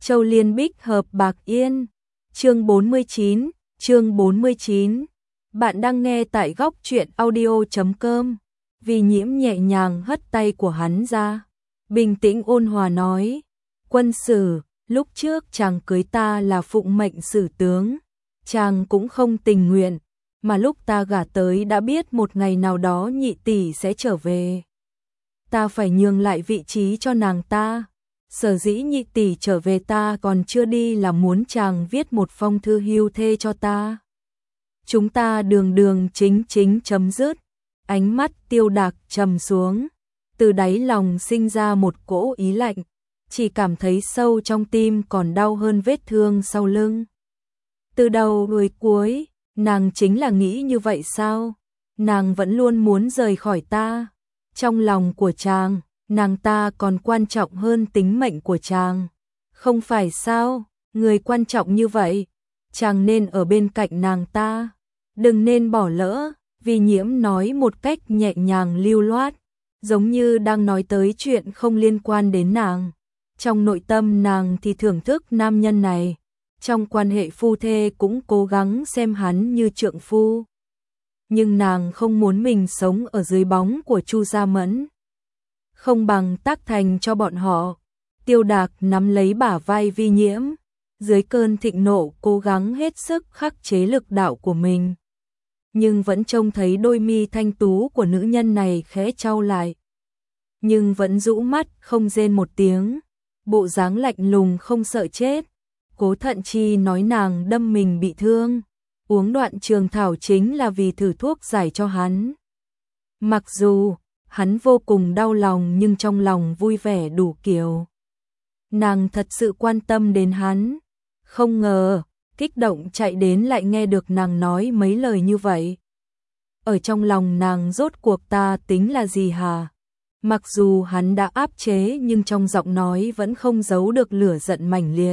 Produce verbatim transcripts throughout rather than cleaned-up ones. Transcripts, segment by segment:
Châu Liên Bích hợp bạc yên. Chương bốn mươi chín, chương bốn mươi chín. Bạn đang nghe tại góc truyện audio chấm com. Vì Nhiễm nhẹ nhàng hất tay của hắn ra, bình tĩnh ôn hòa nói: "Quân Sử, lúc trước chàng cưới ta là phụng mệnh sử tướng, chàng cũng không tình nguyện, mà lúc ta gả tới đã biết một ngày nào đó nhị tỷ sẽ trở về. Ta phải nhường lại vị trí cho nàng ta. Sở dĩ nhị tỷ trở về ta còn chưa đi là muốn chàng viết một phong thư hưu thê cho ta. Chúng ta đường đường chính chính chấm dứt." Ánh mắt Tiêu Đạc trầm xuống, từ đáy lòng sinh ra một cỗ ý lạnh, chỉ cảm thấy sâu trong tim còn đau hơn vết thương sau lưng. Từ đầu đuôi cuối, nàng chính là nghĩ như vậy sao? Nàng vẫn luôn muốn rời khỏi ta. Trong lòng của chàng, nàng ta còn quan trọng hơn tính mệnh của chàng. Không phải sao? Người quan trọng như vậy, chàng nên ở bên cạnh nàng ta, đừng nên bỏ lỡ. Vì Nhiễm nói một cách nhẹ nhàng lưu loát, giống như đang nói tới chuyện không liên quan đến nàng. Trong nội tâm nàng thì thưởng thức nam nhân này, trong quan hệ phu thê cũng cố gắng xem hắn như trượng phu. Nhưng nàng không muốn mình sống ở dưới bóng của Chu Gia Mẫn. Không bằng tác thành cho bọn họ. Tiêu Đạc nắm lấy bả vai Vi Nhiễm, dưới cơn thịnh nộ cố gắng hết sức khắc chế lực đạo của mình. Nhưng vẫn trông thấy đôi mi thanh tú của nữ nhân này khẽ chau lại. Nhưng vẫn rũ mắt không rên một tiếng, bộ dáng lạnh lùng không sợ chết. Cố Thận Chi nói nàng đâm mình bị thương, uống đoạn trường thảo chính là vì thử thuốc giải cho hắn. Mặc dù hắn vô cùng đau lòng nhưng trong lòng vui vẻ đủ kiểu. Nàng thật sự quan tâm đến hắn, không ngờ kích động chạy đến lại nghe được nàng nói mấy lời như vậy. Ở trong lòng nàng rốt cuộc ta tính là gì hả? Mặc dù hắn đã áp chế nhưng trong giọng nói vẫn không giấu được lửa giận mãnh liệt.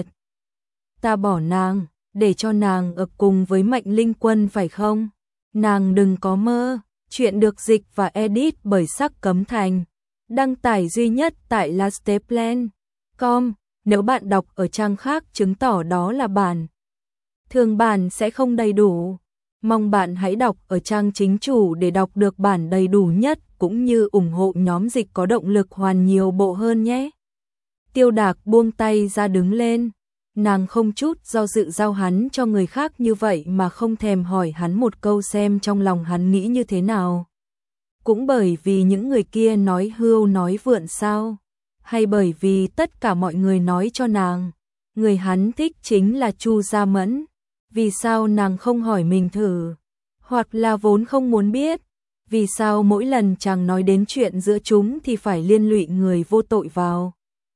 Ta bỏ nàng, để cho nàng ở cùng với Mạnh Linh Quân phải không? Nàng đừng có mơ. Chuyện được dịch và edit bởi Sắc Cấm Thành. Đăng tải duy nhất tại lasteplan chấm com. Nếu bạn đọc ở trang khác chứng tỏ đó là bản thường bản sẽ không đầy đủ. Mong bạn hãy đọc ở trang chính chủ để đọc được bản đầy đủ nhất, cũng như ủng hộ nhóm dịch có động lực hoàn nhiều bộ hơn nhé. Tiêu Đạc buông tay ra đứng lên. Nàng không chút do dự giao hắn cho người khác như vậy mà không thèm hỏi hắn một câu xem trong lòng hắn nghĩ như thế nào. Cũng bởi vì những người kia nói hưu nói vượn sao? Hay bởi vì tất cả mọi người nói cho nàng, người hắn thích chính là Chu Gia Mẫn? Vì sao nàng không hỏi mình thử? Hoặc là vốn không muốn biết? Vì sao mỗi lần chàng nói đến chuyện giữa chúng thì phải liên lụy người vô tội vào?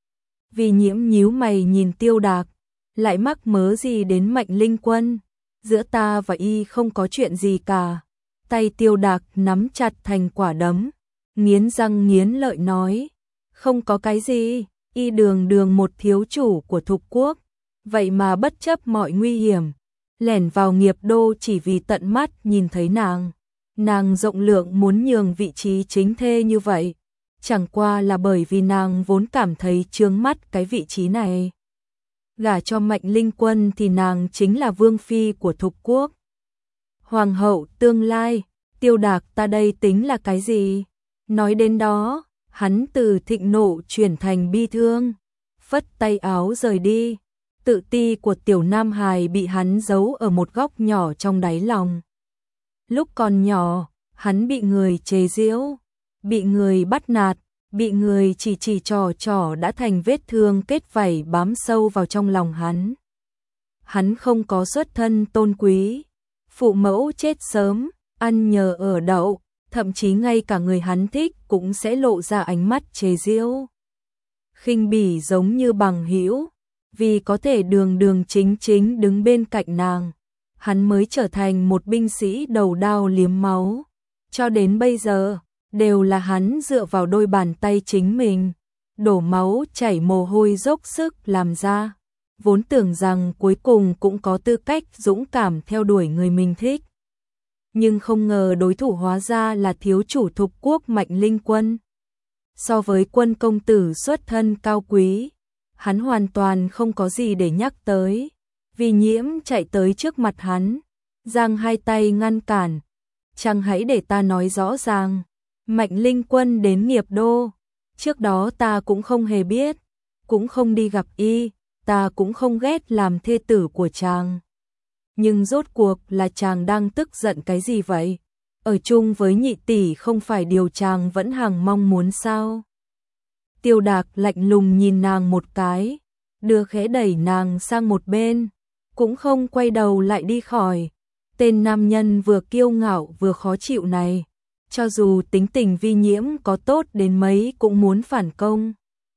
Vì Nhiễm nhíu mày nhìn Tiêu Đạc, lại mắc mớ gì đến Mạnh Linh Quân? Giữa ta và y không có chuyện gì cả. Tay Tiêu Đạc nắm chặt thành quả đấm, nghiến răng nghiến lợi nói: không có cái gì, y đường đường một thiếu chủ của Thục Quốc, vậy mà bất chấp mọi nguy hiểm, lẻn vào nghiệp đô chỉ vì tận mắt nhìn thấy nàng. Nàng rộng lượng muốn nhường vị trí chính thê như vậy, chẳng qua là bởi vì nàng vốn cảm thấy chướng mắt cái vị trí này. Gả cho Mạnh Linh Quân thì nàng chính là vương phi của Thục Quốc, hoàng hậu tương lai. Tiêu Đạc ta đây tính là cái gì? Nói đến đó, hắn từ thịnh nộ chuyển thành bi thương, phất tay áo rời đi. Tự ti của tiểu nam hài bị hắn giấu ở một góc nhỏ trong đáy lòng. Lúc còn nhỏ, hắn bị người chế giễu, bị người bắt nạt, bị người chỉ chỉ trò trò đã thành vết thương kết vảy bám sâu vào trong lòng hắn. Hắn không có xuất thân tôn quý, phụ mẫu chết sớm, ăn nhờ ở đậu, thậm chí ngay cả người hắn thích cũng sẽ lộ ra ánh mắt chế giễu, khinh bỉ giống như bằng hữu. Vì có thể đường đường chính chính đứng bên cạnh nàng, hắn mới trở thành một binh sĩ đầu đao liếm máu. Cho đến bây giờ, đều là hắn dựa vào đôi bàn tay chính mình, đổ máu chảy mồ hôi dốc sức làm ra. Vốn tưởng rằng cuối cùng cũng có tư cách dũng cảm theo đuổi người mình thích. Nhưng không ngờ đối thủ hóa ra là thiếu chủ Thục Quốc Mạnh Linh Quân. So với Quân công tử xuất thân cao quý, hắn hoàn toàn không có gì để nhắc tới. Vi Nhiễm chạy tới trước mặt hắn, giang hai tay ngăn cản. Chàng hãy để ta nói rõ ràng. Mạnh Linh Quân đến Nghiệp Đô, trước đó ta cũng không hề biết, cũng không đi gặp y, ta cũng không ghét làm thê tử của chàng. Nhưng rốt cuộc là chàng đang tức giận cái gì vậy? Ở chung với nhị tỷ không phải điều chàng vẫn hằng mong muốn sao? Tiêu Đạc lạnh lùng nhìn nàng một cái, đưa khẽ đẩy nàng sang một bên, cũng không quay đầu lại đi khỏi. Tên nam nhân vừa kiêu ngạo vừa khó chịu này, cho dù tính tình Vi Nhiễm có tốt đến mấy cũng muốn phản công.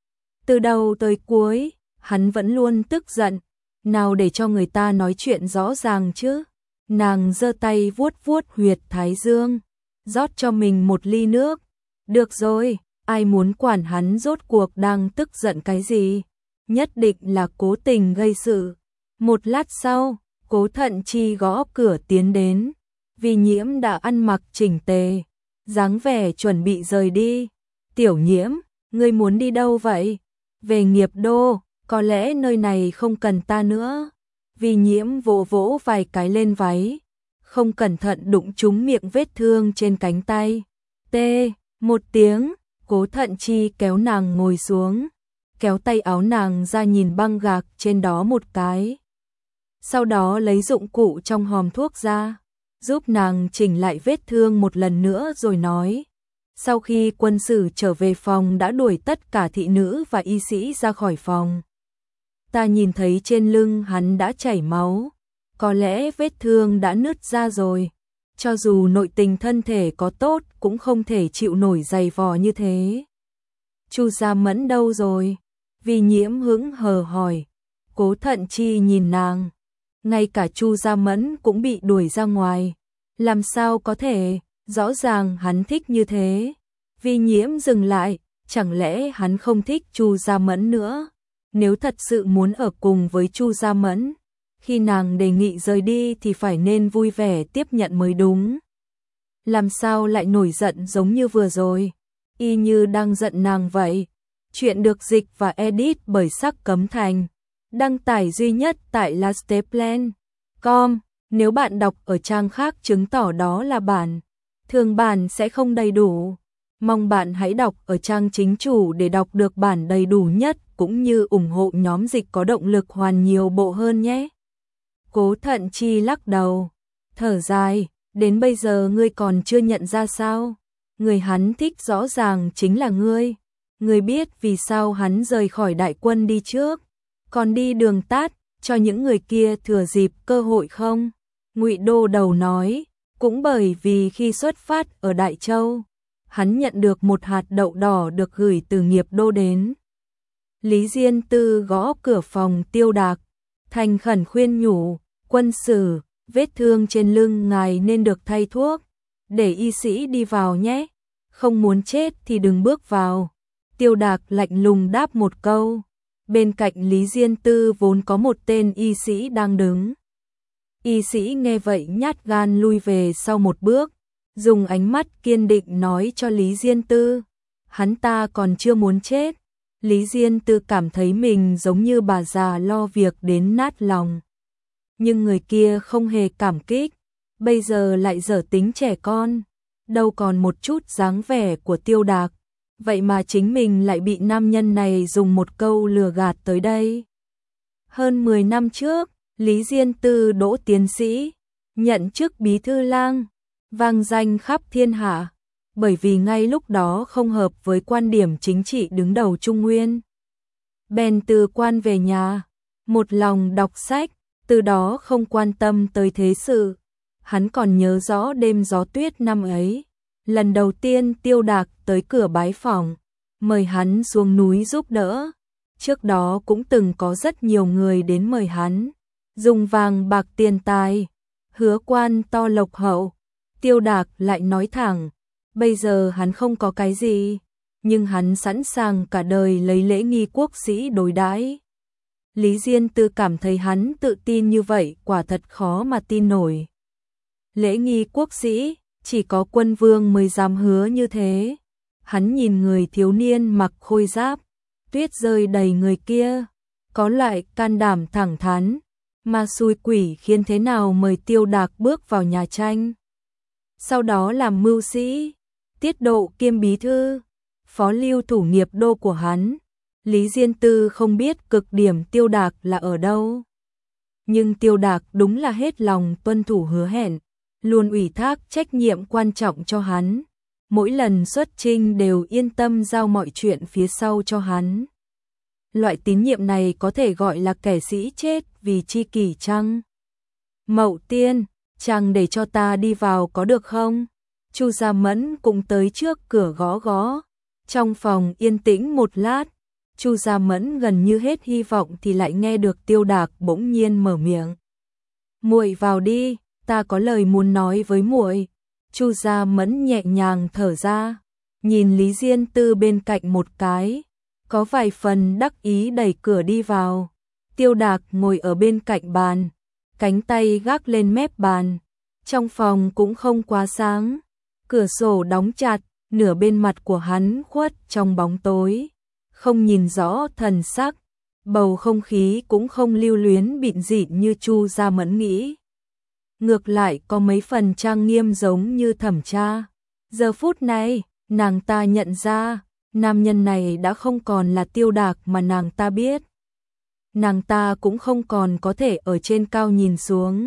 Từ đầu tới cuối, hắn vẫn luôn tức giận, nào để cho người ta nói chuyện rõ ràng chứ. Nàng giơ tay vuốt vuốt huyệt thái dương, rót cho mình một ly nước. Được rồi, ai muốn quản hắn rốt cuộc đang tức giận cái gì, nhất định là cố tình gây sự. Một lát sau, Cố Thận Chi gõ cửa tiến đến. Vi Nhiễm đã ăn mặc chỉnh tề, dáng vẻ chuẩn bị rời đi. Tiểu Nhiễm, ngươi muốn đi đâu vậy? Về Nghiệp Đô, có lẽ nơi này không cần ta nữa. Vi Nhiễm vỗ vỗ vài cái lên váy, không cẩn thận đụng trúng miệng vết thương trên cánh tay. Tê, một tiếng, Cố Thận Chi kéo nàng ngồi xuống, kéo tay áo nàng ra nhìn băng gạc trên đó một cái. Sau đó lấy dụng cụ trong hòm thuốc ra, giúp nàng chỉnh lại vết thương một lần nữa rồi nói. Sau khi quân sử trở về phòng đã đuổi tất cả thị nữ và y sĩ ra khỏi phòng. Ta nhìn thấy trên lưng hắn đã chảy máu, có lẽ vết thương đã nứt ra rồi. Cho dù nội tình thân thể có tốt cũng không thể chịu nổi dày vò như thế. Chu Gia Mẫn đâu rồi? Vi Nhiễm hững hờ hỏi. Cố Thận Chi nhìn nàng. Ngay cả Chu Gia Mẫn cũng bị đuổi ra ngoài. Làm sao có thể, rõ ràng hắn thích như thế. Vi Nhiễm dừng lại, chẳng lẽ hắn không thích Chu Gia Mẫn nữa? Nếu thật sự muốn ở cùng với Chu Gia Mẫn, khi nàng đề nghị rời đi thì phải nên vui vẻ tiếp nhận mới đúng. Làm sao lại nổi giận giống như vừa rồi, y như đang giận nàng vậy. Chuyện được dịch và edit bởi Sắc Cấm Thành, đăng tải duy nhất tại lasteplan chấm com. Nếu bạn đọc ở trang khác chứng tỏ đó là bản thường bản sẽ không đầy đủ. Mong bạn hãy đọc ở trang chính chủ để đọc được bản đầy đủ nhất, cũng như ủng hộ nhóm dịch có động lực hoàn nhiều bộ hơn nhé. Cố Thận Chi lắc đầu, thở dài, đến bây giờ ngươi còn chưa nhận ra sao? Người hắn thích rõ ràng chính là ngươi. Ngươi biết vì sao hắn rời khỏi đại quân đi trước, còn đi đường tắt, cho những người kia thừa dịp cơ hội không? Ngụy Đô Đầu nói, cũng bởi vì khi xuất phát ở Đại Châu, hắn nhận được một hạt đậu đỏ được gửi từ Nghiệp Đô đến. Lý Diên Tư gõ cửa phòng Tiêu Đạc, thành khẩn khuyên nhủ, quân sử, vết thương trên lưng ngài nên được thay thuốc, để y sĩ đi vào nhé, không muốn chết thì đừng bước vào. Tiêu Đạc lạnh lùng đáp một câu, bên cạnh Lý Diên Tư vốn có một tên y sĩ đang đứng. Y sĩ nghe vậy nhát gan lui về sau một bước, dùng ánh mắt kiên định nói cho Lý Diên Tư, hắn ta còn chưa muốn chết. Lý Diên Tư cảm thấy mình giống như bà già lo việc đến nát lòng. Nhưng người kia không hề cảm kích, bây giờ lại dở tính trẻ con, đâu còn một chút dáng vẻ của Tiêu Đạc. Vậy mà chính mình lại bị nam nhân này dùng một câu lừa gạt tới đây. Hơn mười năm trước, Lý Diên Tư đỗ tiến sĩ, nhận chức bí thư lang, vang danh khắp thiên hạ, bởi vì ngay lúc đó không hợp với quan điểm chính trị đứng đầu Trung Nguyên. Bèn từ quan về nhà, một lòng đọc sách, từ đó không quan tâm tới thế sự. Hắn còn nhớ rõ đêm gió tuyết năm ấy, lần đầu tiên Tiêu Đạc tới cửa bái phỏng, mời hắn xuống núi giúp đỡ. Trước đó cũng từng có rất nhiều người đến mời hắn, dùng vàng bạc tiền tài, hứa quan to lộc hậu. Tiêu Đạc lại nói thẳng, bây giờ hắn không có cái gì, nhưng hắn sẵn sàng cả đời lấy lễ nghi quốc sĩ đối đãi. Lý Diên Tư cảm thấy hắn tự tin như vậy quả thật khó mà tin nổi. Lễ nghi quốc sĩ, chỉ có quân vương mới dám hứa như thế. Hắn nhìn người thiếu niên mặc khôi giáp, tuyết rơi đầy người kia, có loại can đảm thẳng thắn, mà xui quỷ khiến thế nào mời Tiêu Đạc bước vào nhà tranh. Sau đó làm mưu sĩ, tiết độ kiêm bí thư, phó lưu thủ nghiệp đô của hắn. Lý Diên Tư không biết cực điểm Tiêu Đạc là ở đâu. Nhưng Tiêu Đạc đúng là hết lòng tuân thủ hứa hẹn, luôn ủy thác trách nhiệm quan trọng cho hắn. Mỗi lần xuất chinh đều yên tâm giao mọi chuyện phía sau cho hắn. Loại tín nhiệm này có thể gọi là kẻ sĩ chết vì chi kỷ chăng? Mậu Tiên, chàng để cho ta đi vào có được không? Chu Gia Mẫn cũng tới trước cửa gõ gõ. Trong phòng yên tĩnh một lát, Chu Gia Mẫn gần như hết hy vọng thì lại nghe được Tiêu Đạc bỗng nhiên mở miệng. "Muội vào đi, ta có lời muốn nói với muội." Chu Gia Mẫn nhẹ nhàng thở ra, nhìn Lý Diên Tư bên cạnh một cái, có vài phần đắc ý đẩy cửa đi vào. Tiêu Đạc ngồi ở bên cạnh bàn, cánh tay gác lên mép bàn. Trong phòng cũng không quá sáng, cửa sổ đóng chặt, nửa bên mặt của hắn khuất trong bóng tối, không nhìn rõ thần sắc, bầu không khí cũng không lưu luyến bịn rịn như Chu Gia Mẫn nghĩ. Ngược lại có mấy phần trang nghiêm giống như thẩm tra. Giờ phút này, nàng ta nhận ra, nam nhân này đã không còn là Tiêu Đạc mà nàng ta biết. Nàng ta cũng không còn có thể ở trên cao nhìn xuống,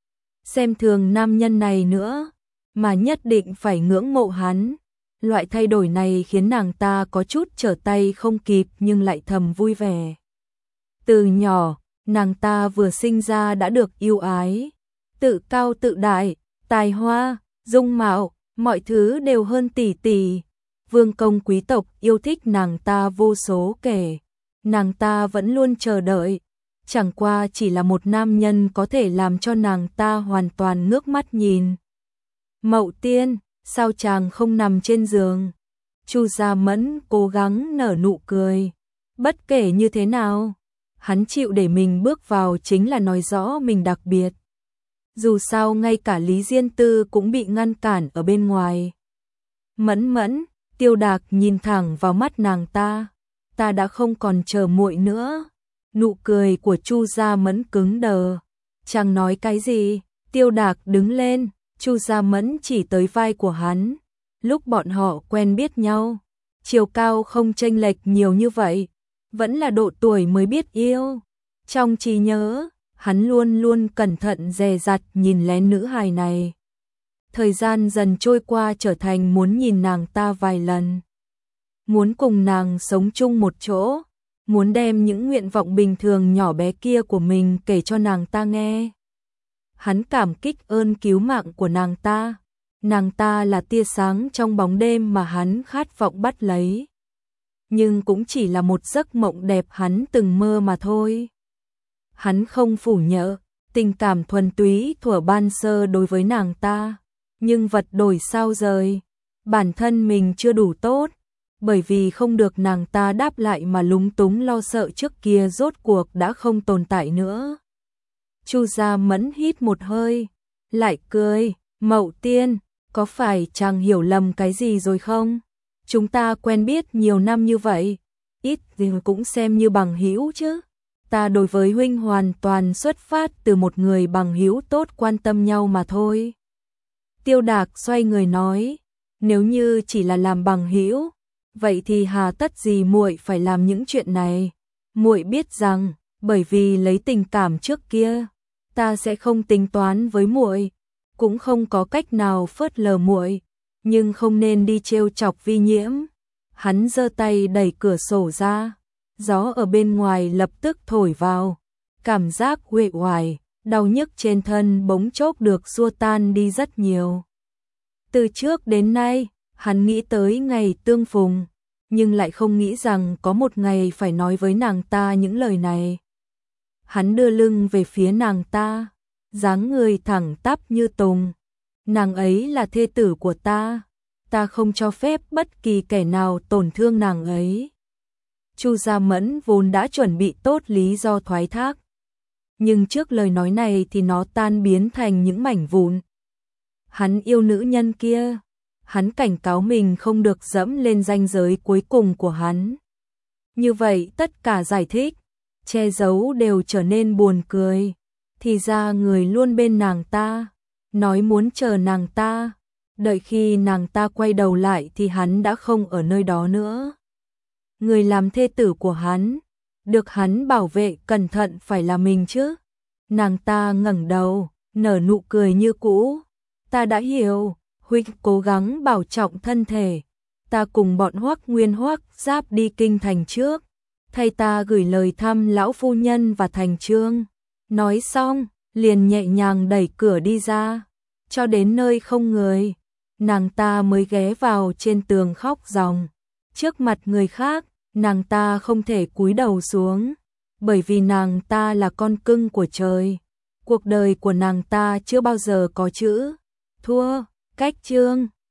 xem thường nam nhân này nữa, mà nhất định phải ngưỡng mộ hắn. Loại thay đổi này khiến nàng ta có chút trở tay không kịp nhưng lại thầm vui vẻ. Từ nhỏ, nàng ta vừa sinh ra đã được yêu ái, tự cao tự đại, tài hoa, dung mạo, mọi thứ đều hơn tỷ tỷ. Vương công quý tộc yêu thích nàng ta vô số kể, nàng ta vẫn luôn chờ đợi, chẳng qua chỉ là một nam nhân có thể làm cho nàng ta hoàn toàn ngước mắt nhìn. Mậu Tiên, sao chàng không nằm trên giường? Chu Gia Mẫn cố gắng nở nụ cười. Bất kể như thế nào, hắn chịu để mình bước vào chính là nói rõ mình đặc biệt. Dù sao ngay cả Lý Diên Tư cũng bị ngăn cản ở bên ngoài. Mẫn Mẫn, Tiêu Đạc nhìn thẳng vào mắt nàng ta. Ta đã không còn chờ muội nữa. Nụ cười của Chu Gia Mẫn cứng đờ. Chàng nói cái gì? Tiêu Đạc đứng lên, Chu Gia Mẫn chỉ tới vai của hắn. Lúc bọn họ quen biết nhau, chiều cao không chênh lệch nhiều như vậy, vẫn là độ tuổi mới biết yêu. Trong trí nhớ, hắn luôn luôn cẩn thận dè dặt nhìn lén nữ hài này. Thời gian dần trôi qua trở thành muốn nhìn nàng ta vài lần. Muốn cùng nàng sống chung một chỗ, muốn đem những nguyện vọng bình thường nhỏ bé kia của mình kể cho nàng ta nghe. Hắn cảm kích ơn cứu mạng của nàng ta. Nàng ta là tia sáng trong bóng đêm mà hắn khát vọng bắt lấy. Nhưng cũng chỉ là một giấc mộng đẹp hắn từng mơ mà thôi. Hắn không phủ nhận tình cảm thuần túy thuở ban sơ đối với nàng ta. Nhưng vật đổi sao rời. Bản thân mình chưa đủ tốt. Bởi vì không được nàng ta đáp lại mà lúng túng lo sợ trước kia rốt cuộc đã không tồn tại nữa. Chu Gia Mẫn hít một hơi, lại cười. Mậu Tiên, có phải chàng hiểu lầm cái gì rồi không? Chúng ta quen biết nhiều năm như vậy, ít gì cũng xem như bằng hữu chứ. Ta đối với huynh hoàn toàn xuất phát từ một người bằng hữu tốt quan tâm nhau mà thôi. Tiêu Đạc xoay người nói, nếu như chỉ là làm bằng hữu, vậy thì hà tất gì muội phải làm những chuyện này? Muội biết rằng, bởi vì lấy tình cảm trước kia, ta sẽ không tính toán với muội, cũng không có cách nào phớt lờ muội, nhưng không nên đi trêu chọc Vi Nhiễm. Hắn giơ tay đẩy cửa sổ ra, gió ở bên ngoài lập tức thổi vào, cảm giác uể oải, đau nhức trên thân bỗng chốc được xua tan đi rất nhiều. Từ trước đến nay, hắn nghĩ tới ngày tương phùng, nhưng lại không nghĩ rằng có một ngày phải nói với nàng ta những lời này. Hắn đưa lưng về phía nàng ta, dáng người thẳng tắp như tùng. Nàng ấy là thê tử của ta, ta không cho phép bất kỳ kẻ nào tổn thương nàng ấy. Chu Gia Mẫn vốn đã chuẩn bị tốt lý do thoái thác, nhưng trước lời nói này thì nó tan biến thành những mảnh vụn. Hắn yêu nữ nhân kia, hắn cảnh cáo mình không được dẫm lên ranh giới cuối cùng của hắn. Như vậy tất cả giải thích, che giấu đều trở nên buồn cười. Thì ra người luôn bên nàng ta, nói muốn chờ nàng ta, đợi khi nàng ta quay đầu lại thì hắn đã không ở nơi đó nữa. Người làm thê tử của hắn, được hắn bảo vệ cẩn thận phải là mình chứ. Nàng ta ngẩng đầu, nở nụ cười như cũ. Ta đã hiểu, huynh cố gắng bảo trọng thân thể. Ta cùng bọn Hoắc Nguyên Hoắc Giáp đi kinh thành trước, thay ta gửi lời thăm lão phu nhân và thành trương. Nói xong, liền nhẹ nhàng đẩy cửa đi ra, cho đến nơi không người, nàng ta mới ghé vào trên tường khóc ròng. Trước mặt người khác, nàng ta không thể cúi đầu xuống, bởi vì nàng ta là con cưng của trời. Cuộc đời của nàng ta chưa bao giờ có chữ thua. Cách chương